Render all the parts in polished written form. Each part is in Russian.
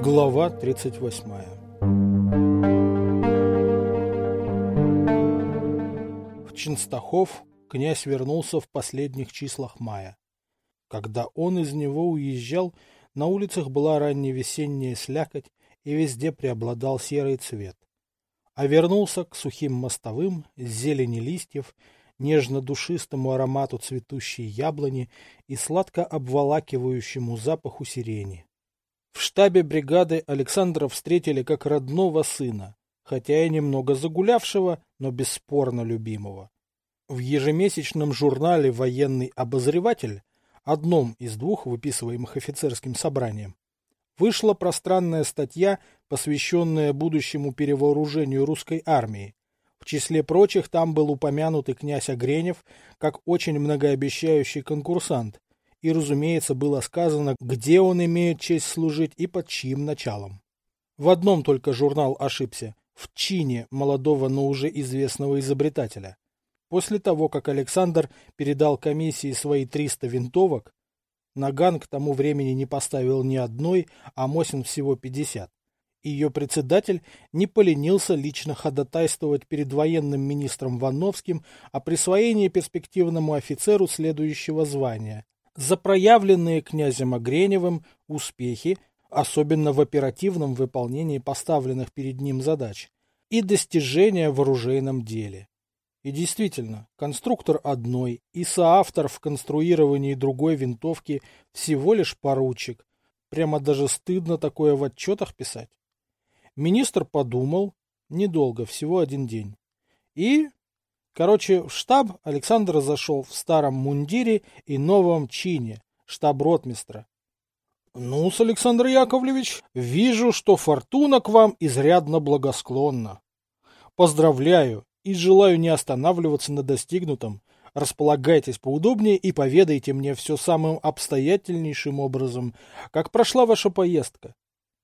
Глава 38. В Ченстахов князь вернулся в последних числах мая. Когда он из него уезжал, на улицах была ранневесенняя слякоть, и везде преобладал серый цвет. А вернулся к сухим мостовым, зелени листьев, нежно-душистому аромату цветущей яблони и сладко обволакивающему запаху сирени. В штабе бригады Александра встретили как родного сына, хотя и немного загулявшего, но бесспорно любимого. В ежемесячном журнале «Военный обозреватель», одном из двух выписываемых офицерским собранием, вышла пространная статья, посвященная будущему перевооружению русской армии. В числе прочих там был упомянут и князь Огренев как очень многообещающий конкурсант, и, разумеется, было сказано, где он имеет честь служить и под чьим началом. В одном только журнал ошибся – в чине молодого, но уже известного изобретателя. После того, как Александр передал комиссии свои 300 винтовок, Наган к тому времени не поставил ни одной, а Мосин всего 50. Ее председатель не поленился лично ходатайствовать перед военным министром Ванновским о присвоении перспективному офицеру следующего звания за проявленные князем Огреневым успехи, особенно в оперативном выполнении поставленных перед ним задач, и достижения в оружейном деле. И действительно, конструктор одной и соавтор в конструировании другой винтовки всего лишь поручик. Прямо даже стыдно такое в отчетах писать. Министр подумал, недолго, всего один день. В штаб Александр зашел в старом мундире и новом чине, штаб-ротмистра. Ну-с, Александр Яковлевич, вижу, что фортуна к вам изрядно благосклонна. Поздравляю и желаю не останавливаться на достигнутом. Располагайтесь поудобнее и поведайте мне все самым обстоятельнейшим образом, как прошла ваша поездка.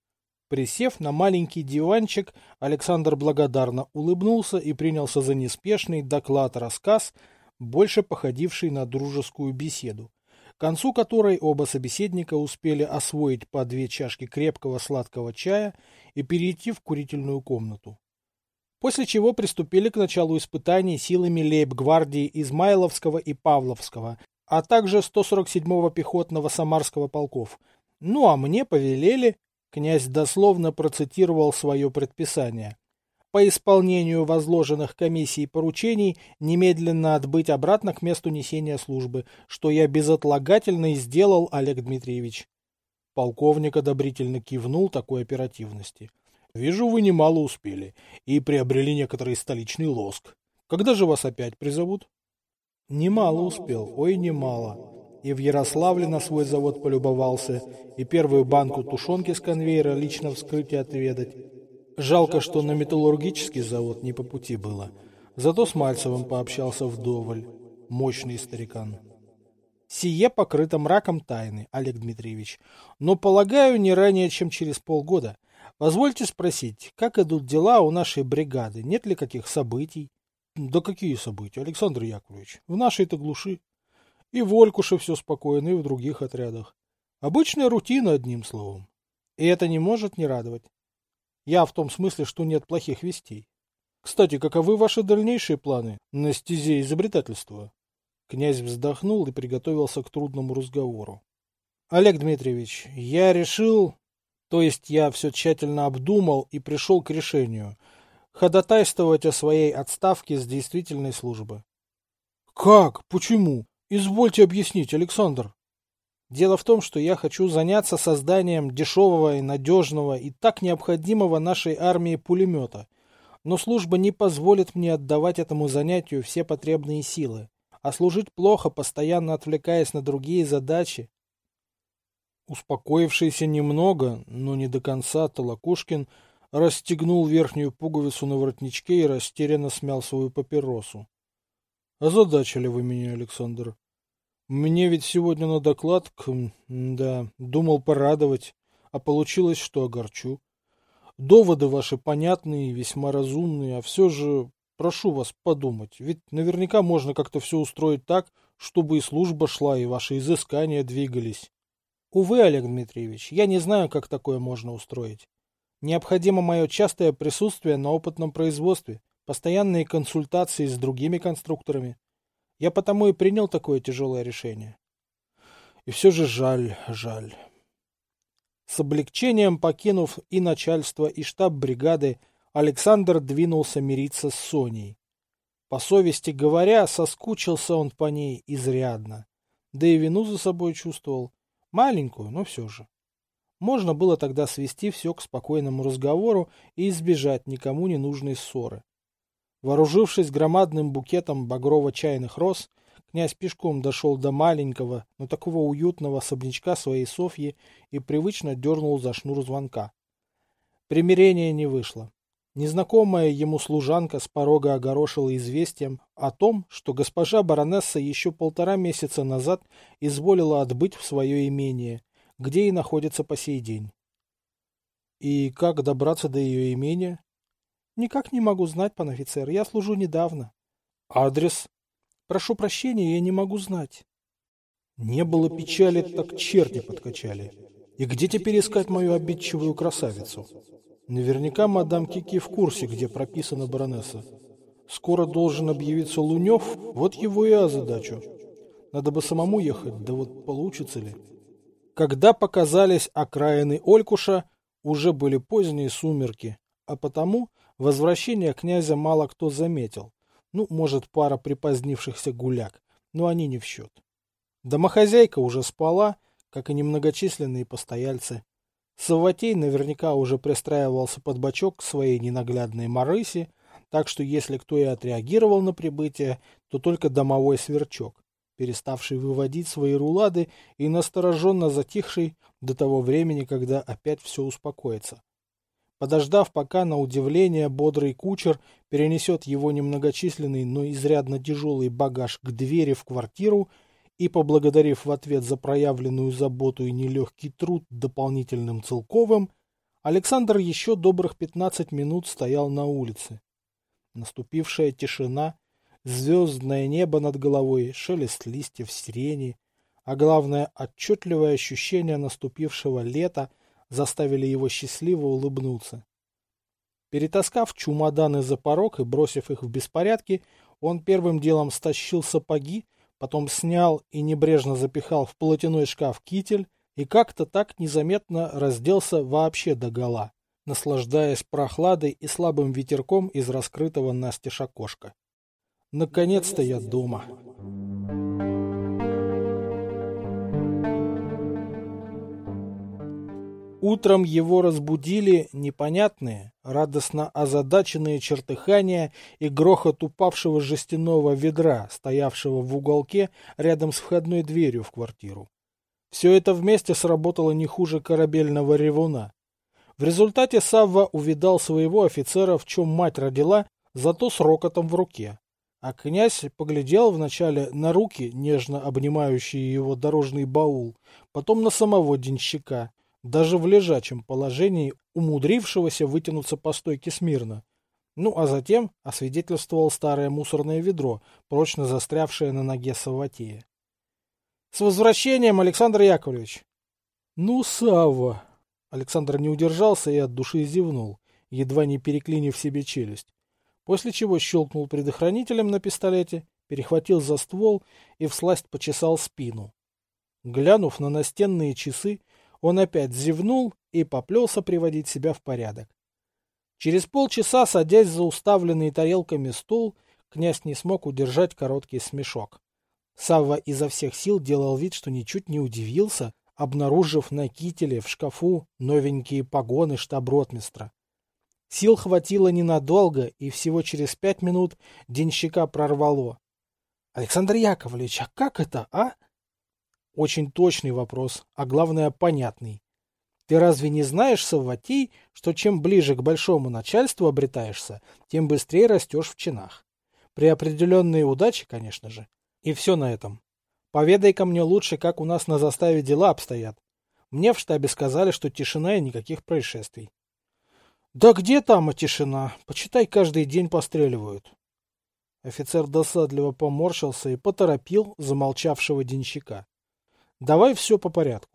Присев на маленький диванчик, Александр благодарно улыбнулся и принялся за неспешный доклад-рассказ, больше походивший на дружескую беседу, к концу которой оба собеседника успели освоить по 2 чашки крепкого сладкого чая и перейти в курительную комнату. После чего приступили к началу испытаний силами лейб-гвардии Измайловского и Павловского, а также 147-го пехотного Самарского полков. Ну а мне повелели, князь дословно процитировал свое предписание, по исполнению возложенных комиссией поручений немедленно отбыть обратно к месту несения службы, что я безотлагательно и сделал, Олег Дмитриевич. Полковник одобрительно кивнул такой оперативности. Вижу, вы немало успели и приобрели некоторый столичный лоск. Когда же вас опять призовут? Немало успел, ой, немало. И в Ярославле на свой завод полюбовался, и первую банку тушенки с конвейера лично вскрыть и отведать. Жалко, что на металлургический завод не по пути было. Зато с Мальцевым пообщался вдоволь. Мощный старикан. Сие покрыто мраком тайны, Олег Дмитриевич, но, полагаю, не ранее, чем через полгода. Позвольте спросить, как идут дела у нашей бригады? Нет ли каких событий? Да какие события, Александр Яковлевич? В нашей-то глуши. И в Олькуше все спокойно, и в других отрядах. Обычная рутина, одним словом. И это не может не радовать. Я в том смысле, что нет плохих вестей. Кстати, каковы ваши дальнейшие планы на стезе изобретательства? Князь вздохнул и приготовился к трудному разговору. Олег Дмитриевич, я решил... То есть я все тщательно обдумал и пришел к решению ходатайствовать о своей отставке с действительной службы. Как? Почему? Извольте объяснить, Александр. Дело в том, что я хочу заняться созданием дешевого и надежного и так необходимого нашей армии пулемета, но служба не позволит мне отдавать этому занятию все потребные силы, а служить плохо, постоянно отвлекаясь на другие задачи. Успокоившийся немного, но не до конца, Толокушкин расстегнул верхнюю пуговицу на воротничке и растерянно смял свою папиросу. — Озадачили вы меня, Александр. Мне ведь сегодня на доклад, думал порадовать, а получилось, что огорчу. Доводы ваши понятные и весьма разумные, а все же прошу вас подумать, ведь наверняка можно как-то все устроить так, чтобы и служба шла, и ваши изыскания двигались. Увы, Олег Дмитриевич, я не знаю, как такое можно устроить. Необходимо мое частое присутствие на опытном производстве, постоянные консультации с другими конструкторами. Я потому и принял такое тяжелое решение. И все же жаль, жаль. С облегчением покинув и начальство, и штаб бригады, Александр двинулся мириться с Соней. По совести говоря, соскучился он по ней изрядно. Да и вину за собой чувствовал. Маленькую, но все же. Можно было тогда свести все к спокойному разговору и избежать никому не нужной ссоры. Вооружившись громадным букетом багрово-чайных роз, князь пешком дошел до маленького, но такого уютного особнячка своей Софьи и привычно дернул за шнур звонка. Примирения не вышло. Незнакомая ему служанка с порога огорошила известием о том, что госпожа баронесса еще 1,5 месяца назад изволила отбыть в свое имение, где и находится по сей день. И как добраться до ее имения? Никак не могу знать, пан офицер, я служу недавно. Адрес? Прошу прощения, я не могу знать. Не было печали, так черти подкачали. И где теперь искать мою обидчивую красавицу? Наверняка мадам Кики в курсе, где прописана баронесса. Скоро должен объявиться Лунев, вот его и озадачу. Надо бы самому ехать, да вот получится ли? Когда показались окраины Олькуша, уже были поздние сумерки, а потому возвращение князя мало кто заметил. Ну, может, пара припозднившихся гуляк, но они не в счет. Домохозяйка уже спала, как и немногочисленные постояльцы. Савватей наверняка уже пристраивался под бочок к своей ненаглядной Марысе, так что если кто и отреагировал на прибытие, то только домовой Сверчок, переставший выводить свои рулады и настороженно затихший до того времени, когда опять все успокоится. Подождав, пока, на удивление, бодрый кучер перенесет его немногочисленный, но изрядно тяжелый багаж к двери в квартиру, и, поблагодарив в ответ за проявленную заботу и нелегкий труд дополнительным Целковым, Александр еще добрых 15 минут стоял на улице. Наступившая тишина, звездное небо над головой, шелест листьев сирени, а главное, отчетливое ощущение наступившего лета заставили его счастливо улыбнуться. Перетаскав чемоданы за порог и бросив их в беспорядке, он первым делом стащил сапоги, потом снял и небрежно запихал в полотяной шкаф китель и как-то так незаметно разделся вообще догола, наслаждаясь прохладой и слабым ветерком из раскрытого настежь окошка. Наконец-то я дома. Утром его разбудили непонятные, радостно озадаченные чертыхания и грохот упавшего жестяного ведра, стоявшего в уголке рядом с входной дверью в квартиру. Все это вместе сработало не хуже корабельного ревуна. В результате Савва увидал своего офицера, в чем мать родила, зато с рокотом в руке. А князь поглядел вначале на руки, нежно обнимающие его дорожный баул, потом на самого денщика, даже в лежачем положении умудрившегося вытянуться по стойке смирно. Ну, а затем освидетельствовал старое мусорное ведро, прочно застрявшее на ноге Савватея. — С возвращением, Александр Яковлевич! — Ну, Савва! Александр не удержался и от души зевнул, едва не переклинив себе челюсть, после чего щелкнул предохранителем на пистолете, перехватил за ствол и всласть почесал спину. Глянув на настенные часы, он опять зевнул и поплелся приводить себя в порядок. Через полчаса, садясь за уставленный тарелками стол, князь не смог удержать короткий смешок. Савва изо всех сил делал вид, что ничуть не удивился, обнаружив на кителе в шкафу новенькие погоны штаб-ротмистра. Сил хватило ненадолго, и всего через 5 минут денщика прорвало. — Александр Яковлевич, а как это, а? Очень точный вопрос, а главное понятный. Ты разве не знаешь, Савватей, что чем ближе к большому начальству обретаешься, тем быстрее растешь в чинах? При определенной удаче, конечно же. И все на этом. Поведай-ка мне лучше, как у нас на заставе дела обстоят. Мне в штабе сказали, что тишина и никаких происшествий. Да где там тишина? Почитай, каждый день постреливают. Офицер досадливо поморщился и поторопил замолчавшего денщика. Давай все по порядку.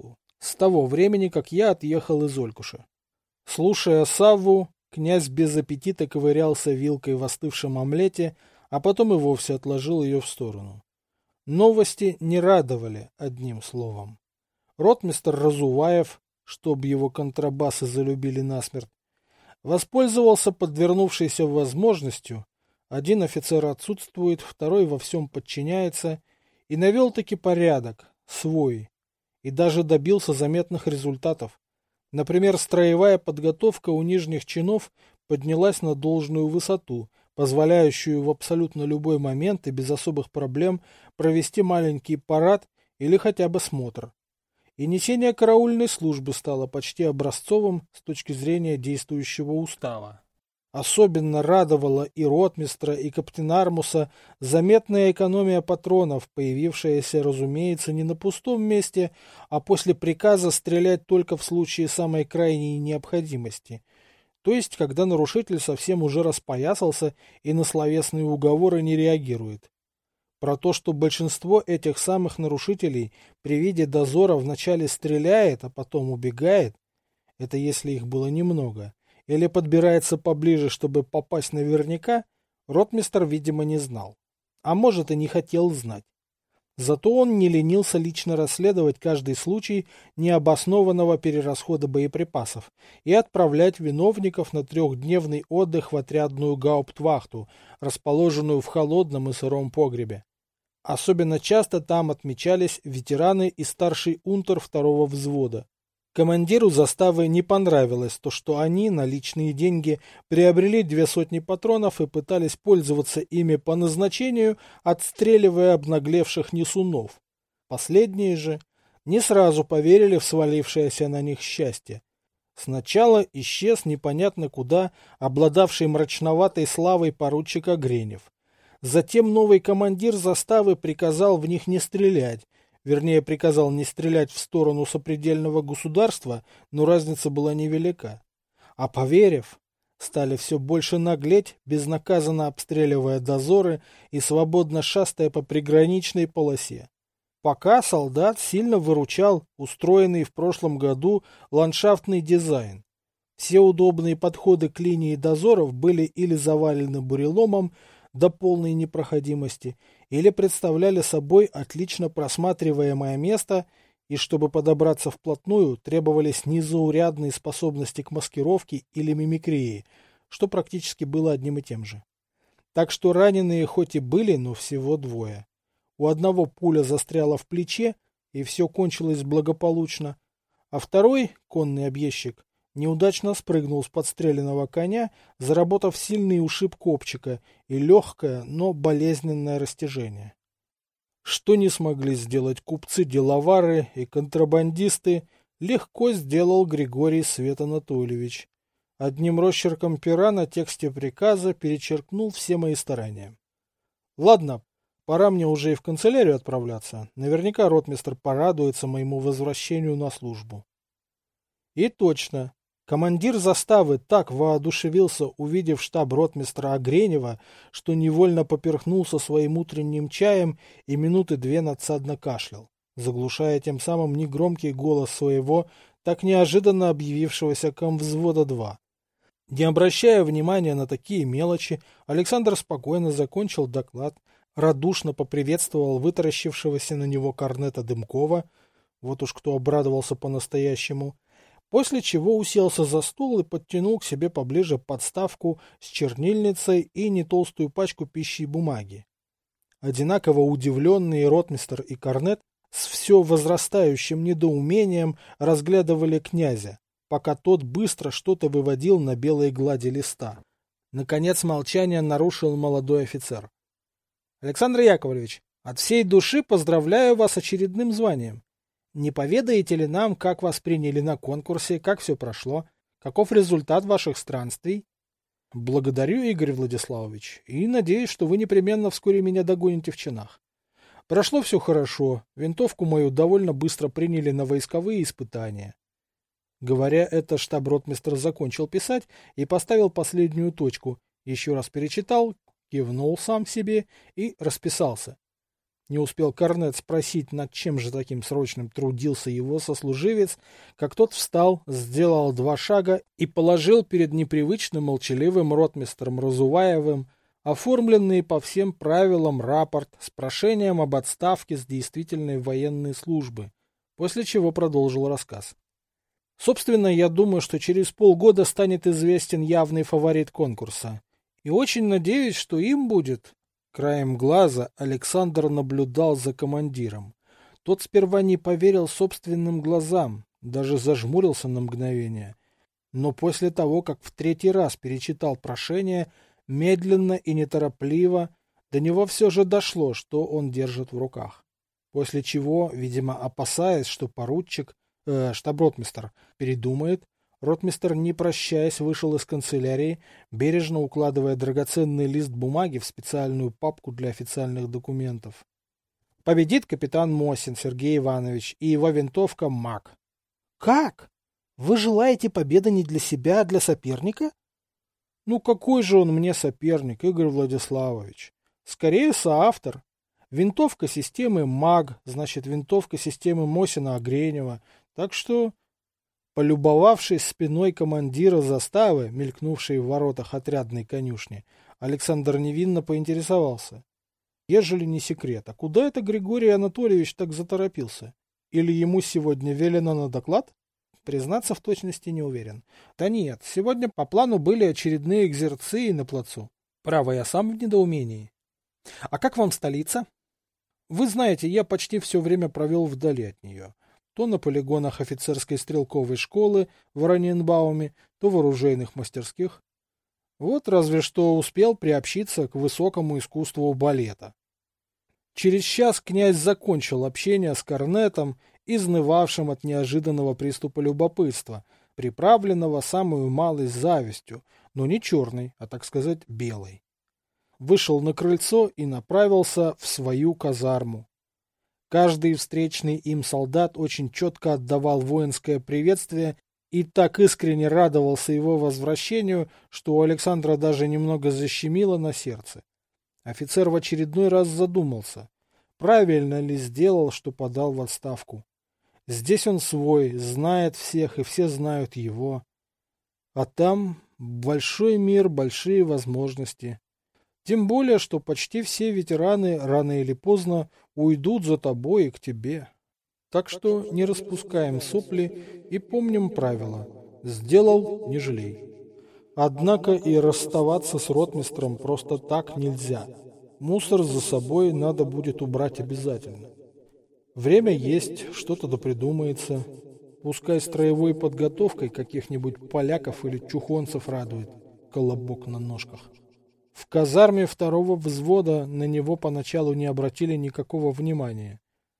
с того времени, как я отъехал из Олькуша. Слушая Савву, князь без аппетита ковырялся вилкой в остывшем омлете, а потом и вовсе отложил ее в сторону. Новости не радовали, одним словом. Ротмистр Разуваев, чтоб его контрабасы залюбили насмерть, воспользовался подвернувшейся возможностью. Один офицер отсутствует, второй во всем подчиняется, и навел-таки порядок, свой, и даже добился заметных результатов. Например, строевая подготовка у нижних чинов поднялась на должную высоту, позволяющую в абсолютно любой момент и без особых проблем провести маленький парад или хотя бы смотр. И несение караульной службы стало почти образцовым с точки зрения действующего устава. Особенно радовала и ротмистра, и каптенармуса заметная экономия патронов, появившаяся, разумеется, не на пустом месте, а после приказа стрелять только в случае самой крайней необходимости, то есть когда нарушитель совсем уже распоясался и на словесные уговоры не реагирует. Про то, что большинство этих самых нарушителей при виде дозора вначале стреляет, а потом убегает, это если их было немного, или подбирается поближе, чтобы попасть наверняка, ротмистр, видимо, не знал. А может, и не хотел знать. Зато он не ленился лично расследовать каждый случай необоснованного перерасхода боеприпасов и отправлять виновников на трехдневный отдых в отрядную гауптвахту, расположенную в холодном и сыром погребе. Особенно часто там отмечались ветераны и старший унтер второго взвода. Командиру заставы не понравилось то, что они на личные деньги приобрели 200 патронов и пытались пользоваться ими по назначению, отстреливая обнаглевших несунов. Последние же не сразу поверили в свалившееся на них счастье. Сначала исчез непонятно куда обладавший мрачноватой славой поручик Огренев. Затем новый командир заставы приказал в них не стрелять, вернее, приказал не стрелять в сторону сопредельного государства, но разница была невелика. А поверив, стали все больше наглеть, безнаказанно обстреливая дозоры и свободно шастая по приграничной полосе. Пока солдат сильно выручал устроенный в прошлом году ландшафтный дизайн. Все удобные подходы к линии дозоров были или завалены буреломом до полной непроходимости, или представляли собой отлично просматриваемое место, и чтобы подобраться вплотную, требовались незаурядные способности к маскировке или мимикрии, что практически было одним и тем же. Так что раненые хоть и были, но всего двое. У одного пуля застряла в плече, и все кончилось благополучно, а второй, конный объездчик, неудачно спрыгнул с подстреленного коня, заработав сильный ушиб копчика и легкое, но болезненное растяжение. Что не смогли сделать купцы-деловары и контрабандисты, легко сделал Григорий Свет Анатольевич. Одним росчерком пера на тексте приказа перечеркнул все мои старания. Ладно, пора мне уже и в канцелярию отправляться. Наверняка ротмистр порадуется моему возвращению на службу. И точно. Командир заставы так воодушевился, увидев штаб ротмистра Огренева, что невольно поперхнулся своим утренним чаем и минуты две надсадно кашлял, заглушая тем самым негромкий голос своего, так неожиданно объявившегося комвзвода 2. Не обращая внимания на такие мелочи, Александр спокойно закончил доклад, радушно поприветствовал вытаращившегося на него корнета Дымкова, вот уж кто обрадовался по-настоящему, после чего уселся за стол и подтянул к себе поближе подставку с чернильницей и нетолстую пачку пищи и бумаги. Одинаково удивленные ротмистр и корнет с все возрастающим недоумением разглядывали князя, пока тот быстро что-то выводил на белой глади листа. Наконец молчание нарушил молодой офицер. — Александр Яковлевич, от всей души поздравляю вас с очередным званием. Не поведаете ли нам, как вас приняли на конкурсе, как все прошло, каков результат ваших странствий? Благодарю, Игорь Владиславович, и надеюсь, что вы непременно вскоре меня догоните в чинах. Прошло все хорошо, винтовку мою довольно быстро приняли на войсковые испытания. Говоря это, штаб-ротмистр закончил писать и поставил последнюю точку, еще раз перечитал, кивнул сам себе и расписался. Не успел корнет спросить, над чем же таким срочным трудился его сослуживец, как тот встал, сделал 2 шага и положил перед непривычно молчаливым ротмистром Разуваевым оформленный по всем правилам рапорт с прошением об отставке с действительной военной службы, после чего продолжил рассказ. Собственно, я думаю, что через полгода станет известен явный фаворит конкурса. И очень надеюсь, что им будет... Краем глаза Александр наблюдал за командиром. Тот сперва не поверил собственным глазам, даже зажмурился на мгновение. Но после того, как в 3-й раз перечитал прошение, медленно и неторопливо, до него все же дошло, что он держит в руках. После чего, видимо, опасаясь, что штаб-ротмистр передумает, ротмистр, не прощаясь, вышел из канцелярии, бережно укладывая драгоценный лист бумаги в специальную папку для официальных документов. Победит капитан Мосин Сергей Иванович и его винтовка МАК. Как? Вы желаете победы не для себя, а для соперника? Ну какой же он мне соперник, Игорь Владиславович? Скорее соавтор. Винтовка системы МАГ, значит винтовка системы Мосина-Огренева. Так что... Полюбовавшись спиной командира заставы, мелькнувшей в воротах отрядной конюшни, Александр невинно поинтересовался. Ежели не секрет, а куда это Григорий Анатольевич так заторопился? Или ему сегодня велено на доклад? Признаться, в точности не уверен. Да нет, сегодня по плану были очередные экзерции на плацу. Право, я сам в недоумении. А как вам столица? Вы знаете, я почти все время провел вдали от нее. То на полигонах офицерской стрелковой школы в Ораниенбауме, то в оружейных мастерских. Вот разве что успел приобщиться к высокому искусству балета. Через час князь закончил общение с корнетом, изнывавшим от неожиданного приступа любопытства, приправленного самую малость завистью, но не черной, а, так сказать, белой. Вышел на крыльцо и направился в свою казарму. Каждый встречный им солдат очень четко отдавал воинское приветствие и так искренне радовался его возвращению, что у Александра даже немного защемило на сердце. Офицер в очередной раз задумался, правильно ли сделал, что подал в отставку. Здесь он свой, знает всех, и все знают его. А там большой мир, большие возможности. Тем более, что почти все ветераны рано или поздно уйдут за тобой и к тебе. Так что не распускаем сопли и помним правила. Сделал — не жалей. Однако и расставаться с ротмистром просто так нельзя. Мусор за собой надо будет убрать обязательно. Время есть, что-то допридумается. Пускай строевой подготовкой каких-нибудь поляков или чухонцев радует. Колобок на ножках. В казарме 2-го взвода на него поначалу не обратили никакого внимания.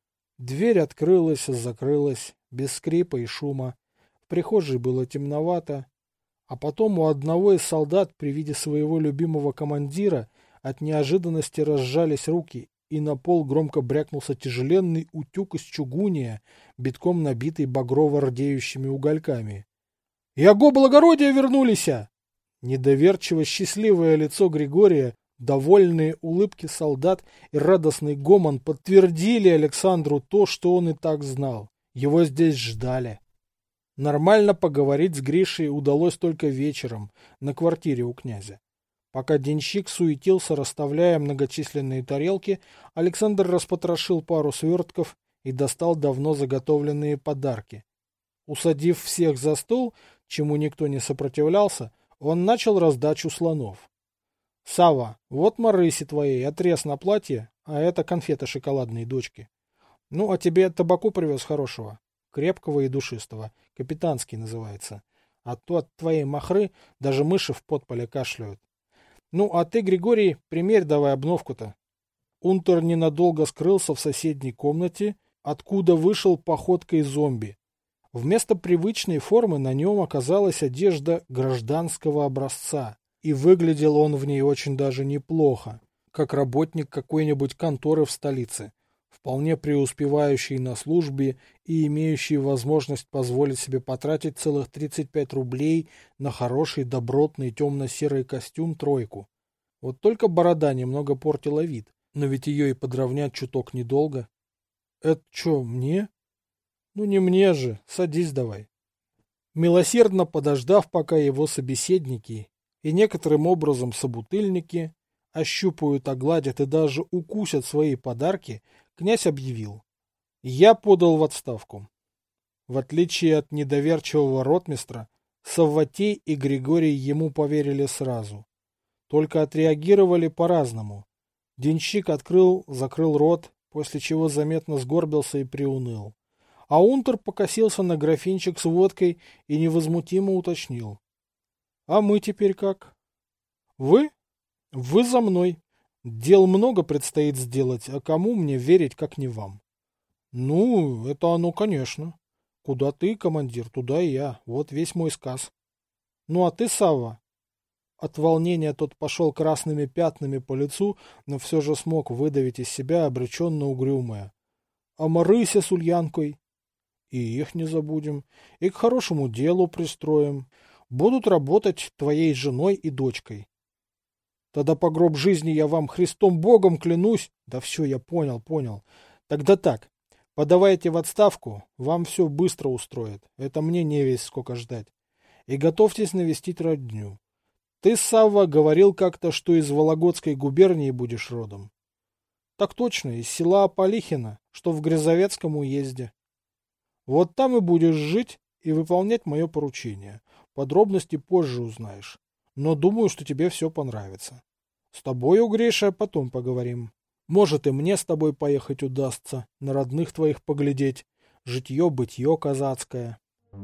Дверь открылась, закрылась, без скрипа и шума. В прихожей было темновато. А потом у одного из солдат при виде своего любимого командира от неожиданности разжались руки, и на пол громко брякнулся тяжеленный утюг из чугуния, битком набитый багрово-рдеющими угольками. — Яго благородие вернулись! Недоверчиво счастливое лицо Григория, довольные улыбки солдат и радостный гомон подтвердили Александру то, что он и так знал. Его здесь ждали. Нормально поговорить с Гришей удалось только вечером на квартире у князя. Пока денщик суетился, расставляя многочисленные тарелки, Александр распотрошил пару свертков и достал давно заготовленные подарки. Усадив всех за стол, чему никто не сопротивлялся, он начал раздачу слонов. — Сава, вот Марысе твоей отрез на платье, а это конфеты шоколадные дочки. Ну, а тебе табаку привез хорошего, крепкого и душистого, капитанский называется. А то от твоей махры даже мыши в подполе кашляют. Ну, а ты, Григорий, примерь давай обновку-то. Унтер ненадолго скрылся в соседней комнате, откуда вышел походкой зомби. Вместо привычной формы на нем оказалась одежда гражданского образца, и выглядел он в ней очень даже неплохо, как работник какой-нибудь конторы в столице, вполне преуспевающий на службе и имеющий возможность позволить себе потратить целых 35 рублей на хороший добротный темно-серый костюм тройку. Вот только борода немного портила вид, Но ведь ее и подровнять чуток недолго. Это что, мне? Ну не мне же, садись давай. Милосердно подождав, пока его собеседники и некоторым образом собутыльники ощупают, огладят и даже укусят свои подарки, князь объявил: я подал в отставку. В отличие от недоверчивого ротмистра, Савватей и Григорий ему поверили сразу. Только отреагировали по-разному. Денщик открыл, закрыл рот, после чего заметно сгорбился и приуныл. А унтер покосился на графинчик с водкой и невозмутимо уточнил: а мы теперь как? Вы? Вы за мной. Дел много предстоит сделать, а кому мне верить, как не вам? Ну, это оно, конечно. Куда ты, командир, туда и я. Вот весь мой сказ. Ну, а ты, Савва? От волнения тот пошел красными пятнами по лицу, но все же смог выдавить из себя обреченно угрюмое: а Марыся с Ульянкой? И их не забудем, и к хорошему делу пристроим. Будут работать твоей женой и дочкой. Тогда по гроб жизни я вам Христом Богом клянусь. Да все, я понял. Тогда так, подавайте в отставку, вам все быстро устроят. Это мне не весь сколько ждать. И готовьтесь навестить родню. Ты, Савва, говорил как-то, что из Вологодской губернии будешь родом. Так точно, из села Аполихино, что в Грязовецком уезде. Вот там и будешь жить и выполнять мое поручение. Подробности позже узнаешь. Но думаю, что тебе все понравится. С тобою, Гриша, потом поговорим. Может, и мне с тобой поехать удастся, на родных твоих поглядеть. Житье-бытье казацкое.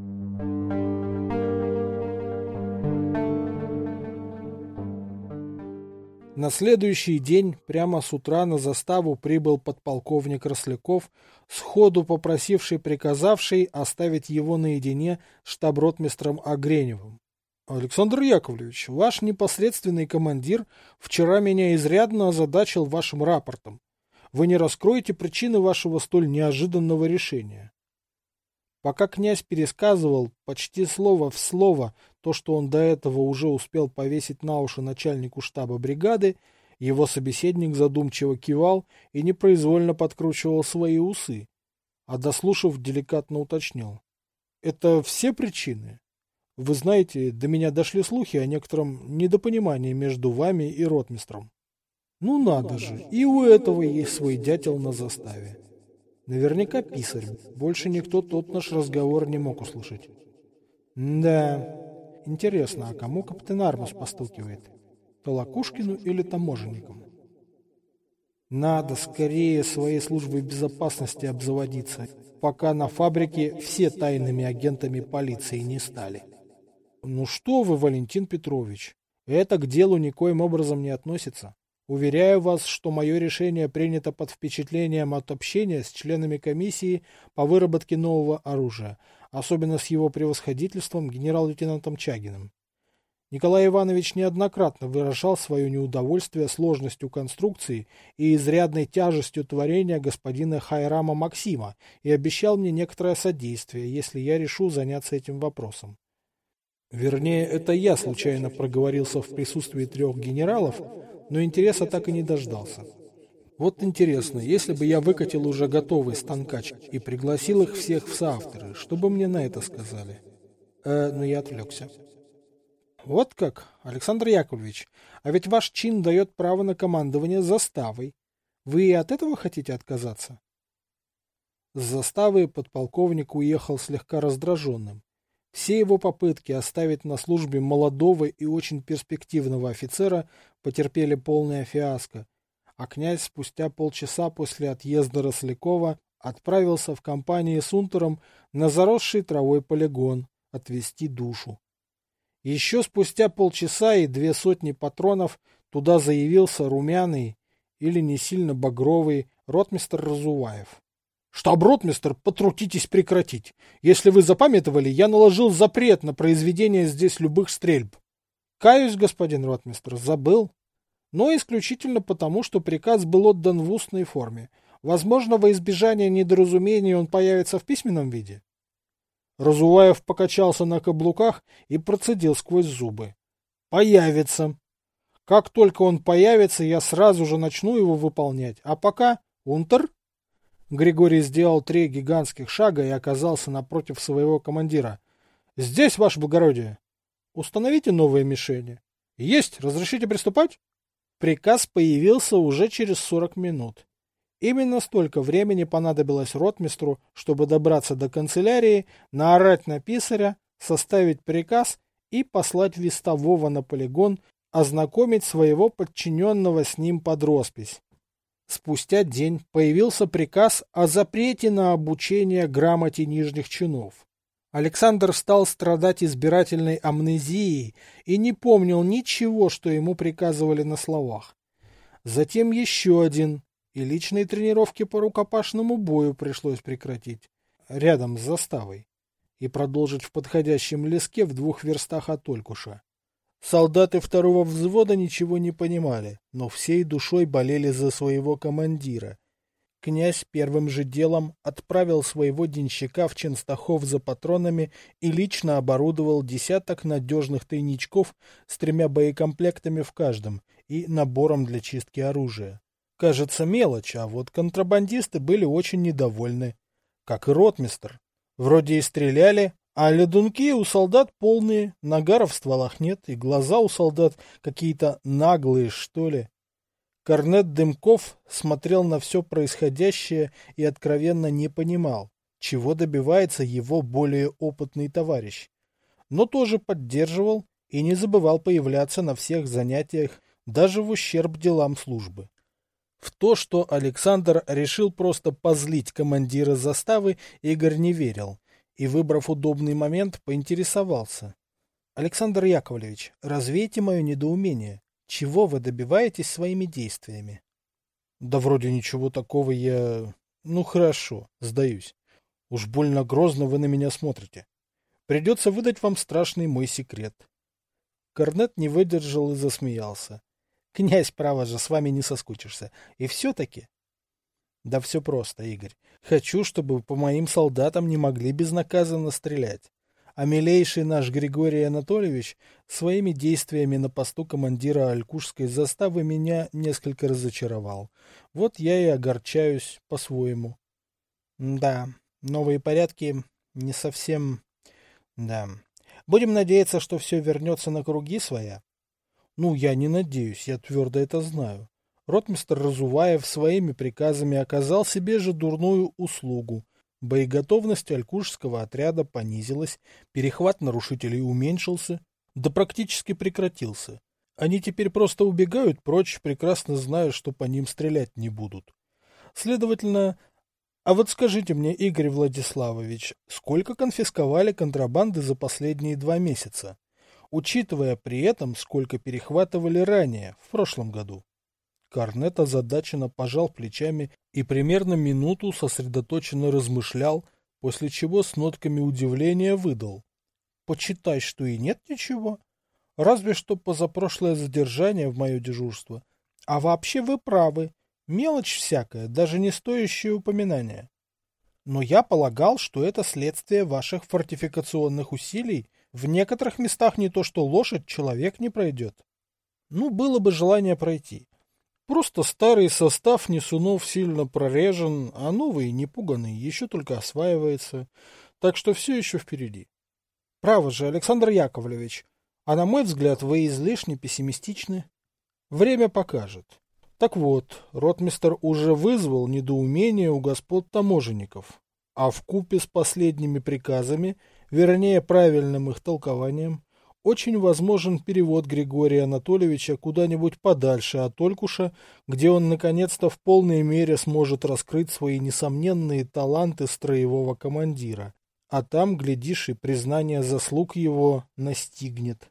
На следующий день прямо с утра на заставу прибыл подполковник Росляков, сходу попросивший, приказавший оставить его наедине с штаб-ротмистром Огреневым. Александр Яковлевич, ваш непосредственный командир вчера меня изрядно озадачил вашим рапортом. Вы не раскроете причины вашего столь неожиданного решения. Пока князь пересказывал почти слово в слово то, что он до этого уже успел повесить на уши начальнику штаба бригады, его собеседник задумчиво кивал и непроизвольно подкручивал свои усы, а дослушав, деликатно уточнил: это все причины? Вы знаете, до меня дошли слухи о некотором недопонимании между вами и ротмистром. Ну надо же, и у этого есть свой дятел на заставе. Наверняка писарь. Больше никто тот наш разговор не мог услышать. Да, интересно, а кому капитан Армус постукивает? Толокушкину или таможенникам? Надо скорее своей службой безопасности обзаводиться, пока на фабрике все тайными агентами полиции не стали. Ну что вы, Валентин Петрович, это к делу никоим образом не относится. Уверяю вас, что мое решение принято под впечатлением от общения с членами комиссии по выработке нового оружия, особенно с его превосходительством генерал-лейтенантом Чагиным. Николай Иванович неоднократно выражал свое неудовольствие сложностью конструкции и изрядной тяжестью творения господина Хайрама Максима и обещал мне некоторое содействие, если я решу заняться этим вопросом. Вернее, это я случайно проговорился в присутствии 3 генералов, но интереса так и не дождался. Вот интересно, если бы я выкатил уже готовый станкач и пригласил их всех в соавторы, что бы мне на это сказали? Но я отвлекся. Вот как, Александр Яковлевич, а ведь ваш чин дает право на командование заставой. Вы и от этого хотите отказаться? С заставы подполковник уехал слегка раздраженным. Все его попытки оставить на службе молодого и очень перспективного офицера потерпели полное фиаско, а князь спустя полчаса после отъезда Рослякова отправился в компании с унтером на заросший травой полигон отвести душу. Еще спустя полчаса и 200 патронов туда заявился румяный или не сильно багровый ротмистр Разуваев. «Штаб-ротмистр, потрудитесь прекратить. Если вы запамятовали, я наложил запрет на произведение здесь любых стрельб». «Каюсь, господин ротмистр, забыл. Но исключительно потому, что приказ был отдан в устной форме. Возможно, во избежание недоразумений он появится в письменном виде». Разуваев покачался на каблуках и процедил сквозь зубы: «Появится. Как только он появится, я сразу же начну его выполнять. А пока, унтер?» Григорий сделал 3 гигантских шага и оказался напротив своего командира. «Здесь, ваше благородие. Установите новые мишени. Есть, разрешите приступать?» Приказ появился уже через 40 минут. Именно столько времени понадобилось ротмистру, чтобы добраться до канцелярии, наорать на писаря, составить приказ и послать вестового на полигон, ознакомить своего подчиненного с ним под роспись. Спустя день появился приказ о запрете на обучение грамоте нижних чинов. Александр стал страдать избирательной амнезией и не помнил ничего, что ему приказывали на словах. Затем еще один, и личные тренировки по рукопашному бою пришлось прекратить, рядом с заставой, и продолжить в подходящем леске в 2 верстах от Олькуша. Солдаты 2-го взвода ничего не понимали, но всей душой болели за своего командира. Князь первым же делом отправил своего денщика в Ченстахов за патронами и лично оборудовал 10 надежных тайничков с 3 боекомплектами в каждом и набором для чистки оружия. Кажется, мелочь, а вот контрабандисты были очень недовольны. Как и ротмистр. Вроде и стреляли, а ледунки у солдат полные, нагаров в стволах нет, и глаза у солдат какие-то наглые, что ли. Корнет Дымков смотрел на все происходящее и откровенно не понимал, чего добивается его более опытный товарищ. Но тоже поддерживал и не забывал появляться на всех занятиях, даже в ущерб делам службы. В то, что Александр решил просто позлить командира заставы, Игорь не верил, и, выбрав удобный момент, поинтересовался. «Александр Яковлевич, развейте мое недоумение. Чего вы добиваетесь своими действиями?» «Да вроде ничего такого я... Ну хорошо, сдаюсь. Уж больно грозно вы на меня смотрите. Придется выдать вам страшный мой секрет». Корнет не выдержал и засмеялся. «Князь, право же, с вами не соскучишься. И все-таки...» «Да все просто, Игорь. Хочу, чтобы по моим солдатам не могли безнаказанно стрелять. А милейший наш Григорий Анатольевич своими действиями на посту командира Алькушской заставы меня несколько разочаровал. Вот я и огорчаюсь по-своему». «Да, новые порядки не совсем... Да. Будем надеяться, что все вернется на круги своя». «Ну, я не надеюсь, я твердо это знаю. Ротмистр Разуваев своими приказами оказал себе же дурную услугу. Боеготовность алькушского отряда понизилась, перехват нарушителей уменьшился, да практически прекратился. Они теперь просто убегают прочь, прекрасно зная, что по ним стрелять не будут. Следовательно, а вот скажите мне, Игорь Владиславович, сколько конфисковали контрабанды за последние 2 месяца, учитывая при этом, сколько перехватывали ранее, в прошлом году?» Корнет озадаченно пожал плечами и примерно минуту сосредоточенно размышлял, после чего с нотками удивления выдал. «Почитай, что и нет ничего. Разве что позапрошлое задержание в мое дежурство. А вообще вы правы. Мелочь всякая, даже не стоящая упоминания. Но я полагал, что это следствие ваших фортификационных усилий. В некоторых местах не то что лошадь, человек не пройдет. Ну, было бы желание пройти. Просто старый состав несунов сильно прорежен, а новый, непуганный, еще только осваивается. Так что все еще впереди. Право же, Александр Яковлевич, а на мой взгляд, вы излишне пессимистичны. Время покажет. Так вот, ротмистр уже вызвал недоумение у господ таможенников, а вкупе с последними приказами, вернее правильным их толкованием, очень возможен перевод Григория Анатольевича куда-нибудь подальше от Олькуша, где он наконец-то в полной мере сможет раскрыть свои несомненные таланты строевого командира. А там, глядишь, и признание заслуг его настигнет.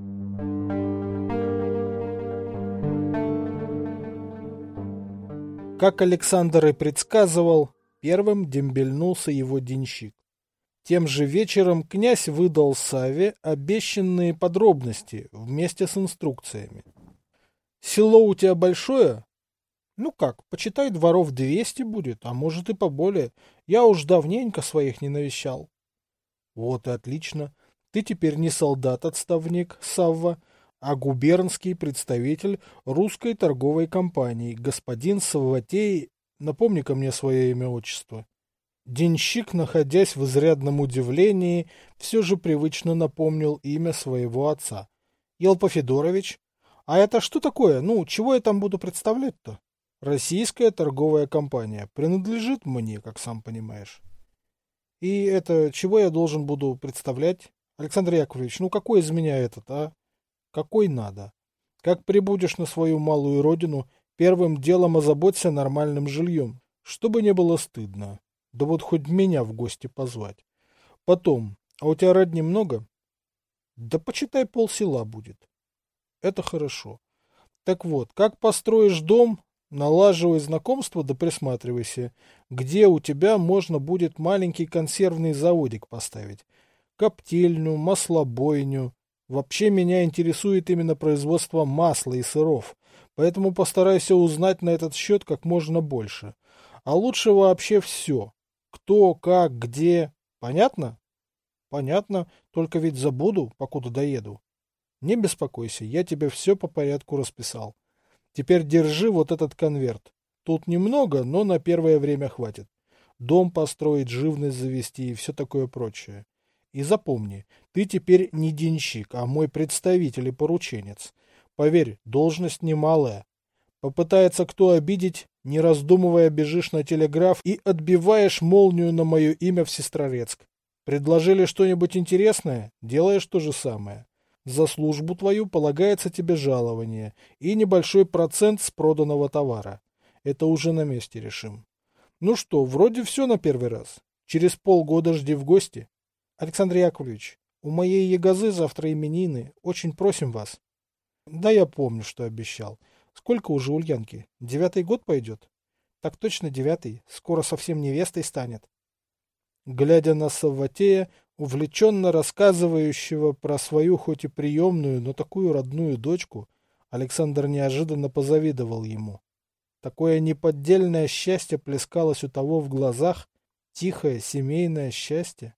Как Александр и предсказывал, первым дембельнулся его денщик. Тем же вечером князь выдал Савве обещанные подробности вместе с инструкциями. «Село у тебя большое?» «Ну как, почитай, дворов 200 будет, а может и поболее. Я уж давненько своих не навещал». «Вот и отлично. Ты теперь не солдат-отставник, Савва, а губернский представитель русской торговой компании, господин Савватей, напомни-ка мне свое имя-отчество. Денщик, находясь в изрядном удивлении, все же привычно напомнил имя своего отца. Елпа Федорович? А это что такое? Ну, чего я там буду представлять-то? Российская торговая компания. Принадлежит мне, как сам понимаешь. И это, чего я должен буду представлять? Александр Яковлевич, ну какой из меня этот, а? Какой надо? Как прибудешь на свою малую родину, первым делом озаботься нормальным жильем, чтобы не было стыдно. Да вот хоть меня в гости позвать. Потом, а у тебя родни много? Да почитай, полсела будет. Это хорошо. Так вот, как построишь дом, налаживай знакомство да присматривайся, где у тебя можно будет маленький консервный заводик поставить. Коптильню, маслобойню. Вообще меня интересует именно производство масла и сыров, поэтому постарайся узнать на этот счет как можно больше. А лучше вообще все. Кто, как, где. Понятно? Понятно, только ведь забуду, покуда доеду. Не беспокойся, я тебе все по порядку расписал. Теперь держи вот этот конверт. Тут немного, но на первое время хватит. Дом построить, живность завести и все такое прочее. И запомни, ты теперь не денщик, а мой представитель и порученец. Поверь, должность немалая. Попытается кто обидеть, не раздумывая бежишь на телеграф и отбиваешь молнию на мое имя в Сестрорецк. Предложили что-нибудь интересное, делаешь то же самое. За службу твою полагается тебе жалование и небольшой процент с проданного товара. Это уже на месте решим. Ну что, вроде все на первый раз. Через полгода жди в гости. Александр Яковлевич, у моей ягозы завтра именины. Очень просим вас. Да я помню, что обещал. Сколько уже Ульянки? 9-й год пойдет? Так точно 9-й. Скоро совсем невестой станет. Глядя на Савватея, увлеченно рассказывающего про свою хоть и приемную, но такую родную дочку, Александр неожиданно позавидовал ему. Такое неподдельное счастье плескалось у того в глазах, тихое семейное счастье.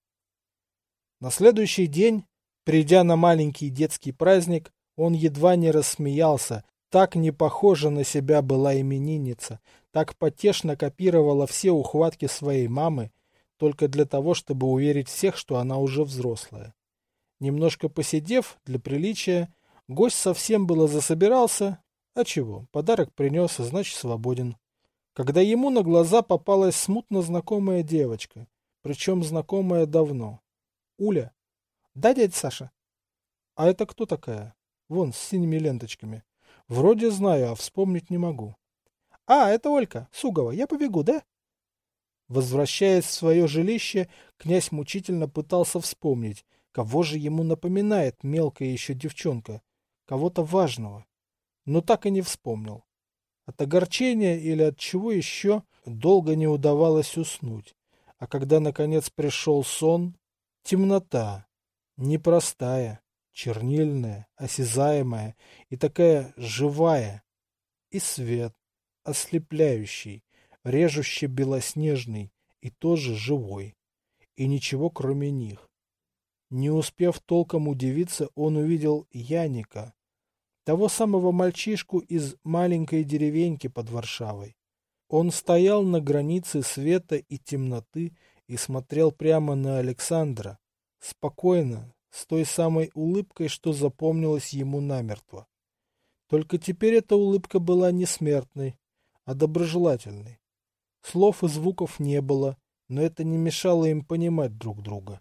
На следующий день, придя на маленький детский праздник, он едва не рассмеялся, так не похожа на себя была именинница, так потешно копировала все ухватки своей мамы, только для того, чтобы уверить всех, что она уже взрослая. Немножко посидев, для приличия, гость совсем было засобирался, а чего, подарок принес, значит свободен. Когда ему на глаза попалась смутно знакомая девочка, причем знакомая давно. Уля. Да, дядя Саша? А это кто такая? Вон, с синими ленточками. Вроде знаю, а вспомнить не могу. А, это Олька, Сугова, я побегу, да? Возвращаясь в свое жилище, князь мучительно пытался вспомнить, кого же ему напоминает мелкая еще девчонка, кого-то важного. Но так и не вспомнил. От огорчения или от чего еще долго не удавалось уснуть. А когда, наконец, пришел сон, темнота, непростая, чернильная, осязаемая и такая живая, и свет, ослепляющий, режуще белоснежный и тоже живой. И ничего кроме них. Не успев толком удивиться, он увидел Яника, того самого мальчишку из маленькой деревеньки под Варшавой. Он стоял на границе света и темноты и смотрел прямо на Александра, спокойно, с той самой улыбкой, что запомнилась ему намертво. Только теперь эта улыбка была не смертной, а доброжелательной. Слов и звуков не было, но это не мешало им понимать друг друга.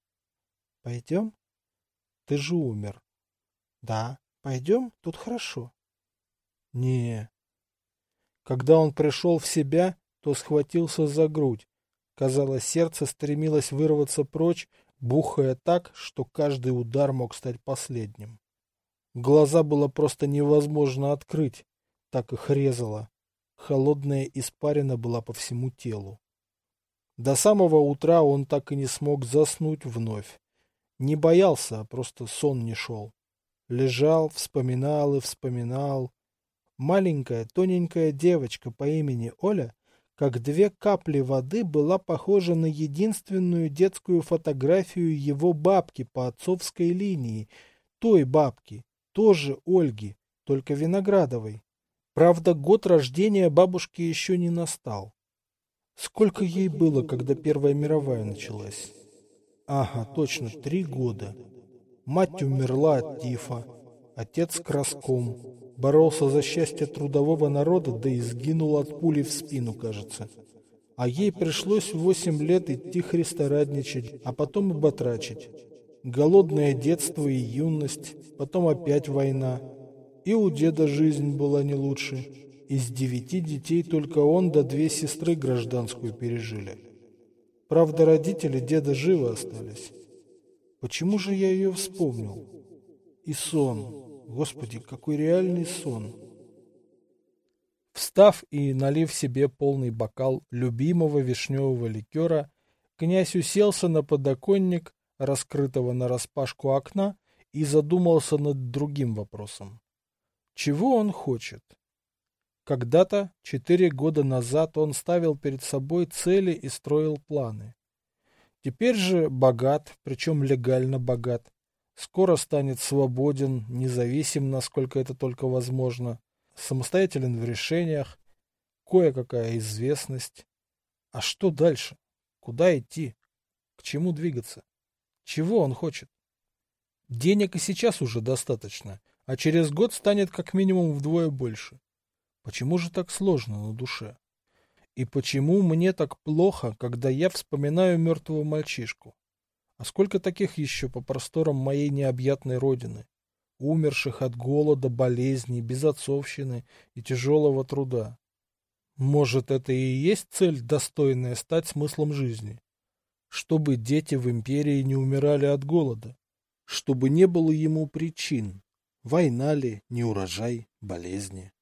«Пойдем? Ты же умер». «Да, пойдем, тут хорошо». «Не». Когда он пришел в себя, то схватился за грудь. Казалось, сердце стремилось вырваться прочь, бухая так, что каждый удар мог стать последним. Глаза было просто невозможно открыть, так их резало. Холодная испарина была по всему телу. До самого утра он так и не смог заснуть вновь. Не боялся, а просто сон не шел. Лежал, вспоминал и вспоминал. Маленькая, тоненькая девочка по имени Оля, как 2 капли воды, была похожа на единственную детскую фотографию его бабки по отцовской линии, той бабки, Тоже Ольги, только Виноградовой. Правда, год рождения бабушки еще не настал. Сколько ей было, когда Первая мировая началась? Ага, точно, 3 года. Мать умерла от тифа, отец краском. Боролся за счастье трудового народа, да и сгинул от пули в спину, кажется. А ей пришлось в 8 лет идти христорадничать, а потом и батрачить. Голодное детство и юность, потом опять война. И у деда жизнь была не лучше. Из 9 детей только он да 2 сестры гражданскую пережили. Правда, родители деда живы остались. Почему же я ее вспомнил? И сон. Господи, какой реальный сон. Встав и налив себе полный бокал любимого вишневого ликера, князь уселся на подоконник, раскрытого нараспашку окна, и задумался над другим вопросом. Чего он хочет? Когда-то, 4 года назад, он ставил перед собой цели и строил планы. Теперь же богат, причем легально богат. Скоро станет свободен, независим, насколько это только возможно. Самостоятелен в решениях, кое-какая известность. А что дальше? Куда идти? К чему двигаться? Чего он хочет? Денег и сейчас уже достаточно, а через год станет как минимум вдвое больше. Почему же так сложно на душе? И почему мне так плохо, когда я вспоминаю мертвого мальчишку? А сколько таких еще по просторам моей необъятной родины? Умерших от голода, болезней, безотцовщины и тяжелого труда. Может, это и есть цель, достойная стать смыслом жизни? Чтобы дети в империи не умирали от голода? Чтобы не было ему причин? Война ли, неурожай, болезни?